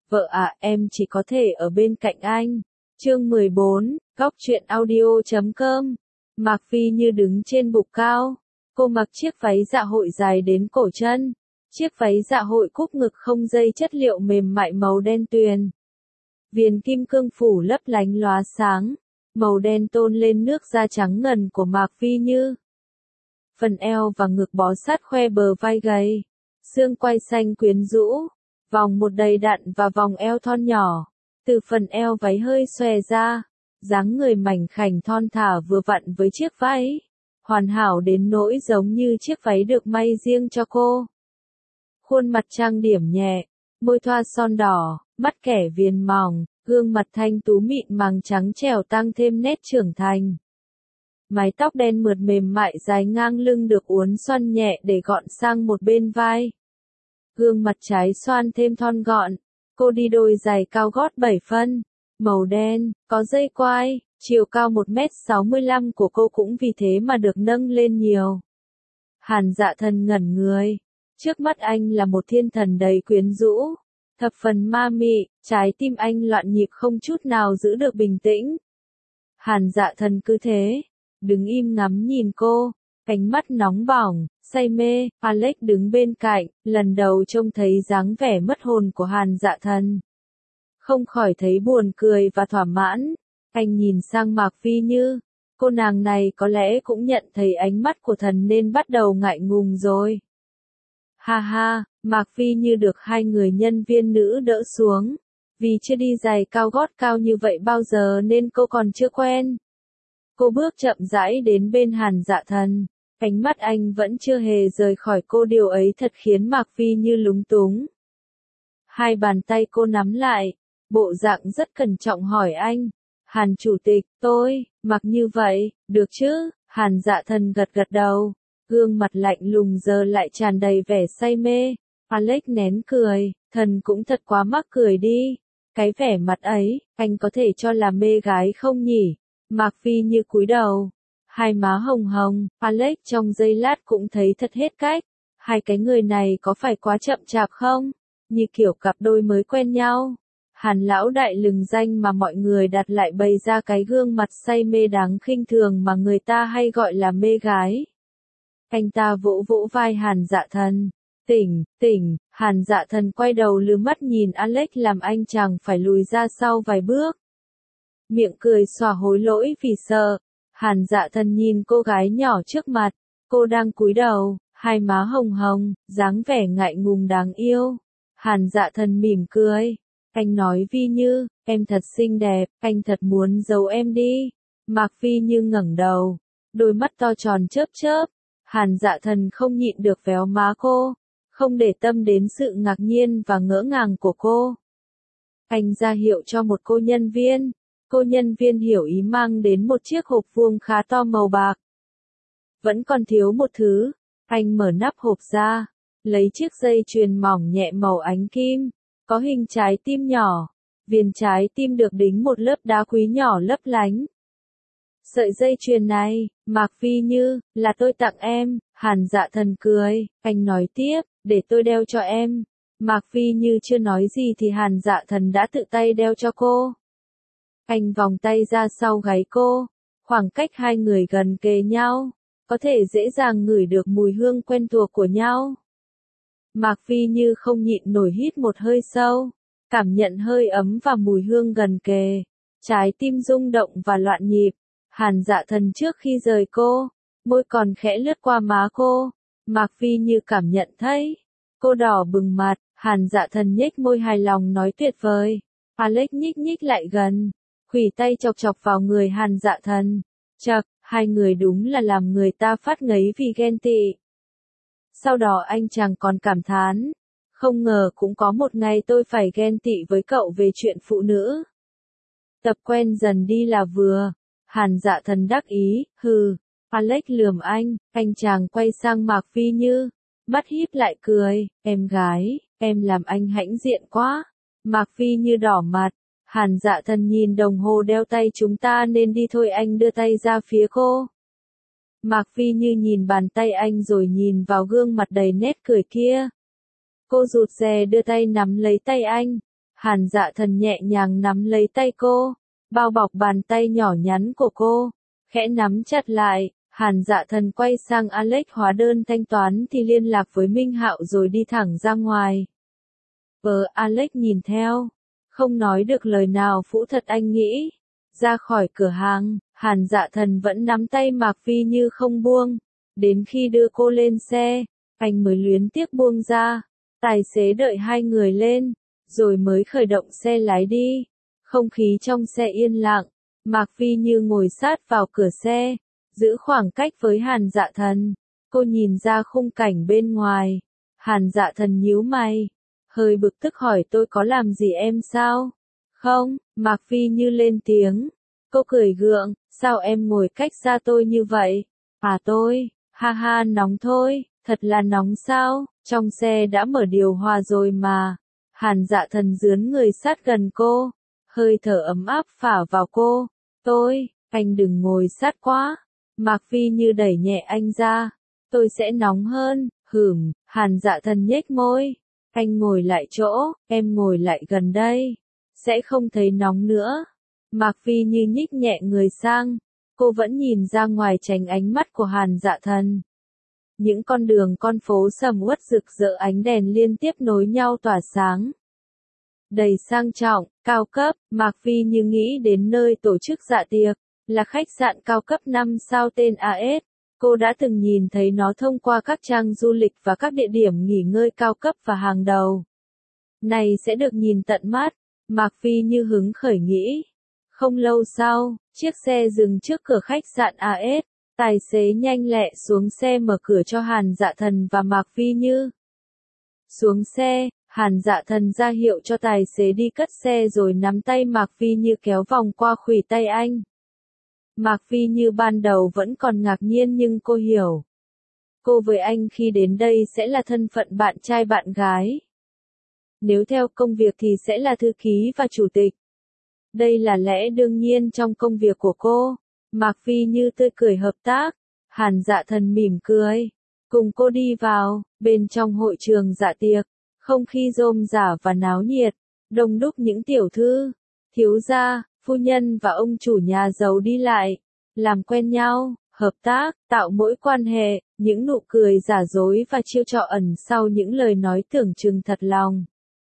Vợ à, em chỉ có thể ở bên cạnh anh. Chương 14, Góc truyện audio.com. Mạc Phi Như đứng trên bục cao. Cô mặc chiếc váy dạ hội dài đến cổ chân. Chiếc váy dạ hội cúc ngực không dây chất liệu mềm mại màu đen tuyền. Viền kim cương phủ lấp lánh lóa sáng. Màu đen tôn lên nước da trắng ngần của Mạc Phi Như. Phần eo và ngực bó sát khoe bờ vai gầy. Xương quai xanh quyến rũ. Vòng một đầy đặn và vòng eo thon nhỏ. Từ phần eo váy hơi xòe ra. Dáng người mảnh khảnh thon thả vừa vặn với chiếc váy. Hoàn hảo đến nỗi giống như chiếc váy được may riêng cho cô. Khuôn mặt trang điểm nhẹ. Môi thoa son đỏ, mắt kẻ viền mỏng, gương mặt thanh tú mịn màng trắng trẻo tăng thêm nét trưởng thành. Mái tóc đen mượt mềm mại dài ngang lưng được uốn xoăn nhẹ để gọn sang một bên vai. Gương mặt trái xoan thêm thon gọn. Cô đi đôi giày cao gót 7 phân, màu đen, có dây quai, chiều cao 1m65 của cô cũng vì thế mà được nâng lên nhiều. Hàn Dạ Thần ngẩn người. Trước mắt anh là một thiên thần đầy quyến rũ. Thập phần ma mị, trái tim anh loạn nhịp không chút nào giữ được bình tĩnh. Hàn Dạ Thần cứ thế, đứng im ngắm nhìn cô, ánh mắt nóng bỏng, say mê. Alex đứng bên cạnh, lần đầu trông thấy dáng vẻ mất hồn của Hàn Dạ Thần. Không khỏi thấy buồn cười và thỏa mãn. Anh nhìn sang Mạc Phi Như, cô nàng này có lẽ cũng nhận thấy ánh mắt của thần nên bắt đầu ngại ngùng rồi. Ha ha, Mạc Phi Như được hai người nhân viên nữ đỡ xuống. Vì chưa đi giày cao gót cao như vậy bao giờ nên cô còn chưa quen. Cô bước chậm rãi đến bên Hàn Dạ Thần. Ánh mắt anh vẫn chưa hề rời khỏi cô, điều ấy thật khiến Mạc Phi Như lúng túng. Hai bàn tay cô nắm lại, bộ dạng rất cẩn trọng hỏi anh. Hàn chủ tịch, tôi, mặc như vậy, được chứ? Hàn Dạ Thần gật gật đầu. Gương mặt lạnh lùng giờ lại tràn đầy vẻ say mê. Alex nén cười, thần cũng thật quá mắc cười đi. Cái vẻ mặt ấy, anh có thể cho là mê gái không nhỉ? Mạc Phi Như cúi đầu. Hai má hồng hồng, Alex trong giây lát cũng thấy thật hết cách. Hai cái người này có phải quá chậm chạp không? Như kiểu cặp đôi mới quen nhau. Hàn lão đại lừng danh mà mọi người đặt lại bày ra cái gương mặt say mê đáng khinh thường mà người ta hay gọi là mê gái. Anh ta vỗ vỗ vai Hàn Dạ Thần. Tỉnh, Hàn Dạ Thần quay đầu lườm mắt nhìn Alex làm anh chàng phải lùi ra sau vài bước. Miệng cười xòa hối lỗi vì sợ. Hàn Dạ Thần nhìn cô gái nhỏ trước mặt, cô đang cúi đầu, hai má hồng hồng, dáng vẻ ngại ngùng đáng yêu. Hàn Dạ Thần mỉm cười, anh nói Vi Như, em thật xinh đẹp, anh thật muốn giấu em đi. Mạc Phi Như ngẩng đầu, đôi mắt to tròn chớp chớp. Hàn Dạ Thần không nhịn được véo má cô, không để tâm đến sự ngạc nhiên và ngỡ ngàng của cô. Anh ra hiệu cho một cô nhân viên. Cô nhân viên hiểu ý mang đến một chiếc hộp vuông khá to màu bạc. Vẫn còn thiếu một thứ. Anh mở nắp hộp ra, lấy chiếc dây chuyền mỏng nhẹ màu ánh kim, có hình trái tim nhỏ. Viền trái tim được đính một lớp đá quý nhỏ lấp lánh. Sợi dây chuyền này, Mạc Phi Như, là tôi tặng em. Hàn Dạ Thần cười, anh nói tiếp, để tôi đeo cho em. Mạc Phi Như chưa nói gì thì Hàn Dạ Thần đã tự tay đeo cho cô. Anh vòng tay ra sau gáy cô, khoảng cách hai người gần kề nhau, có thể dễ dàng ngửi được mùi hương quen thuộc của nhau. Mạc Phi Như không nhịn nổi hít một hơi sâu, cảm nhận hơi ấm và mùi hương gần kề, trái tim rung động và loạn nhịp. Hàn Dạ Thần trước khi rời cô, môi còn khẽ lướt qua má cô, Mạc Phi Như cảm nhận thấy, cô đỏ bừng mặt. Hàn Dạ Thần nhếch môi hài lòng nói tuyệt vời. Alex nhích lại gần, khuỷu tay chọc chọc vào người Hàn Dạ Thần. Chậc, hai người đúng là làm người ta phát ngấy vì ghen tị. Sau đó anh chàng còn cảm thán, không ngờ cũng có một ngày tôi phải ghen tị với cậu về chuyện phụ nữ. Tập quen dần đi là vừa. Hàn Dạ Thần đắc ý, hừ. Alex lườm anh chàng quay sang Mạc Phi Như, mắt híp lại cười, em gái, em làm anh hãnh diện quá. Mạc Phi Như đỏ mặt. Hàn Dạ Thần nhìn đồng hồ đeo tay, chúng ta nên đi thôi, anh đưa tay ra phía cô. Mạc Phi Như nhìn bàn tay anh rồi nhìn vào gương mặt đầy nét cười kia. Cô rụt rè đưa tay nắm lấy tay anh. Hàn Dạ Thần nhẹ nhàng nắm lấy tay cô, bao bọc bàn tay nhỏ nhắn của cô, khẽ nắm chặt lại. Hàn Dạ Thần quay sang Alex hóa đơn thanh toán thì liên lạc với Minh Hạo rồi đi thẳng ra ngoài. Alex nhìn theo, không nói được lời nào. Phũ thật anh nghĩ. Ra khỏi cửa hàng, Hàn Dạ Thần vẫn nắm tay Mạc Phi Như không buông. Đến khi đưa cô lên xe, anh mới luyến tiếc buông ra. Tài xế đợi hai người lên, rồi mới khởi động xe lái đi. Không khí trong xe yên lặng, Mạc Phi Như ngồi sát vào cửa xe, giữ khoảng cách với Hàn Dạ Thần. Cô nhìn ra khung cảnh bên ngoài. Hàn Dạ Thần nhíu mày, hơi bực tức hỏi tôi có làm gì em sao? Không, Mạc Phi Như lên tiếng. Cô cười gượng, sao em ngồi cách xa tôi như vậy? À tôi, ha ha nóng thôi, thật là nóng sao, trong xe đã mở điều hòa rồi mà. Hàn Dạ Thần dướn người sát gần cô, hơi thở ấm áp phả vào cô. Anh đừng ngồi sát quá. Mạc Phi Như đẩy nhẹ anh ra. Tôi sẽ nóng hơn. Hàn Dạ Thần nhếch môi. Anh ngồi lại chỗ, em ngồi lại gần đây. Sẽ không thấy nóng nữa. Mạc Phi Như nhích nhẹ người sang. Cô vẫn nhìn ra ngoài tránh ánh mắt của Hàn Dạ Thần. Những con phố sầm uất rực rỡ ánh đèn liên tiếp nối nhau tỏa sáng. Đầy sang trọng, cao cấp, Mạc Phi Như nghĩ đến nơi tổ chức dạ tiệc, là khách sạn cao cấp 5 sao tên AS. Cô đã từng nhìn thấy nó thông qua các trang du lịch và các địa điểm nghỉ ngơi cao cấp và hàng đầu. Này sẽ được nhìn tận mắt, Mạc Phi Như hứng khởi nghĩ. Không lâu sau, chiếc xe dừng trước cửa khách sạn AS, tài xế nhanh lẹ xuống xe mở cửa cho Hàn Dạ Thần và Mạc Phi Như. Xuống xe, Hàn Dạ Thần ra hiệu cho tài xế đi cất xe rồi nắm tay Mạc Phi Như kéo vòng qua khuỷu tay anh. Mạc Phi Như ban đầu vẫn còn ngạc nhiên nhưng cô hiểu. Cô với anh khi đến đây sẽ là thân phận bạn trai bạn gái. Nếu theo công việc thì sẽ là thư ký và chủ tịch. Đây là lẽ đương nhiên trong công việc của cô. Mạc Phi Như tươi cười hợp tác. Hàn Dạ Thần mỉm cười. Cùng cô đi vào, bên trong hội trường dạ tiệc. Không khí rôm rả và náo nhiệt. Đông đúc những tiểu thư, thiếu gia, phu nhân và ông chủ nhà giàu đi lại. Làm quen nhau, hợp tác, tạo mối quan hệ, những nụ cười giả dối và chiêu trò ẩn sau những lời nói tưởng chừng thật lòng.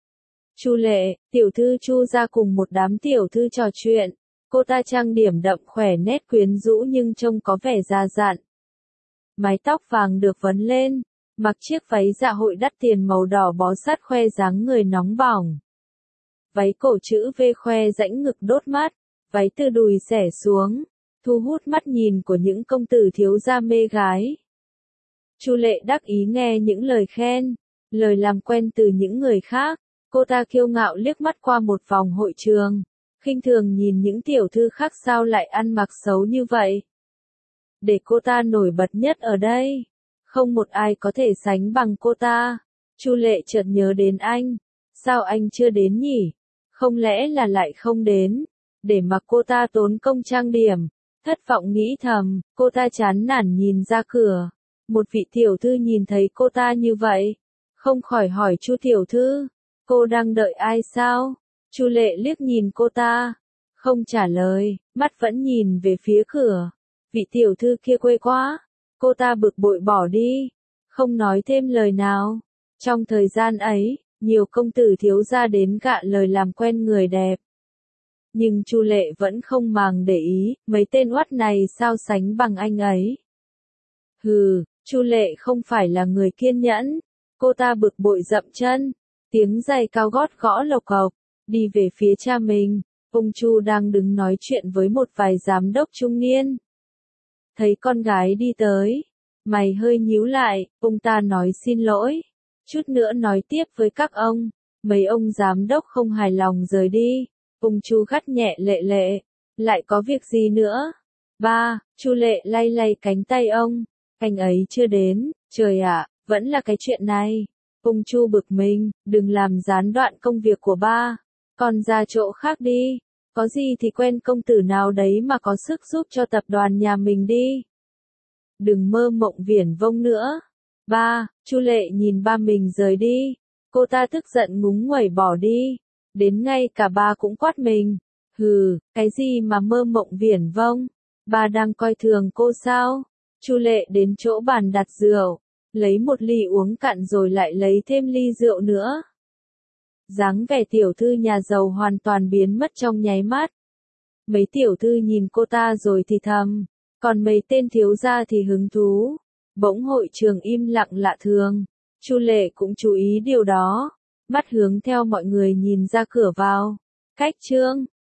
Chu Lệ, tiểu thư Chu ra cùng một đám tiểu thư trò chuyện. Cô ta trang điểm đậm khỏe nét quyến rũ nhưng trông có vẻ già dặn. Mái tóc vàng được vấn lên, mặc chiếc váy dạ hội đắt tiền màu đỏ bó sát khoe dáng người nóng bỏng. Váy cổ chữ V khoe rãnh ngực đốt mắt, váy từ đùi xẻ xuống, thu hút mắt nhìn của những công tử thiếu gia mê gái. Chu Lệ đắc ý nghe những lời khen, lời làm quen từ những người khác. Cô ta kiêu ngạo liếc mắt qua một vòng hội trường, khinh thường nhìn những tiểu thư khác sao lại ăn mặc xấu như vậy. Để cô ta nổi bật nhất ở đây, không một ai có thể sánh bằng cô ta. Chu Lệ chợt nhớ đến anh, sao anh chưa đến nhỉ? Không lẽ là lại không đến, để mặc cô ta tốn công trang điểm. Thất vọng nghĩ thầm, cô ta chán nản nhìn ra cửa. Một vị tiểu thư nhìn thấy cô ta như vậy, không khỏi hỏi Chu tiểu thư, cô đang đợi ai sao? Chu Lệ liếc nhìn cô ta, không trả lời, mắt vẫn nhìn về phía cửa. Vị tiểu thư kia quê quá. Cô ta bực bội bỏ đi, không nói thêm lời nào. Trong thời gian ấy, nhiều công tử thiếu gia đến gạ lời làm quen người đẹp. Nhưng Chu Lệ vẫn không màng để ý, mấy tên oắt này sao sánh bằng anh ấy. Chu Lệ không phải là người kiên nhẫn. Cô ta bực bội dậm chân, tiếng giày cao gót gõ lộc cộc, đi về phía cha mình. Ông Chu đang đứng nói chuyện với một vài giám đốc trung niên. Thấy con gái đi tới, mày hơi nhíu lại, ông ta nói xin lỗi. Chút nữa nói tiếp với các ông. Mấy ông giám đốc không hài lòng rời đi. Ông Chu gắt nhẹ Lệ Lệ, lại có việc gì nữa? Ba, Chu Lệ lay lay cánh tay ông. Anh ấy chưa đến, trời ạ, vẫn là cái chuyện này. Ông Chu bực mình, đừng làm gián đoạn công việc của ba. Con ra chỗ khác đi. Có gì thì quen công tử nào đấy mà có sức giúp cho tập đoàn nhà mình đi. Đừng mơ mộng viển vông nữa. Ba, Chu Lệ nhìn ba mình rời đi. Cô ta tức giận ngúng nguẩy bỏ đi. đến ngay cả ba cũng quát mình. Hừ, cái gì mà mơ mộng viển vông, ba đang coi thường cô sao? Chu Lệ đến chỗ bàn đặt rượu, lấy một ly uống cạn rồi lại lấy thêm ly rượu nữa. Dáng vẻ tiểu thư nhà giàu hoàn toàn biến mất trong nháy mắt. Mấy tiểu thư nhìn cô ta rồi thì thầm, còn mấy tên thiếu gia thì hứng thú. Bỗng hội trường im lặng lạ thường. Chu Lệ cũng chú ý điều đó, mắt hướng theo mọi người nhìn ra cửa vào. Khách trương,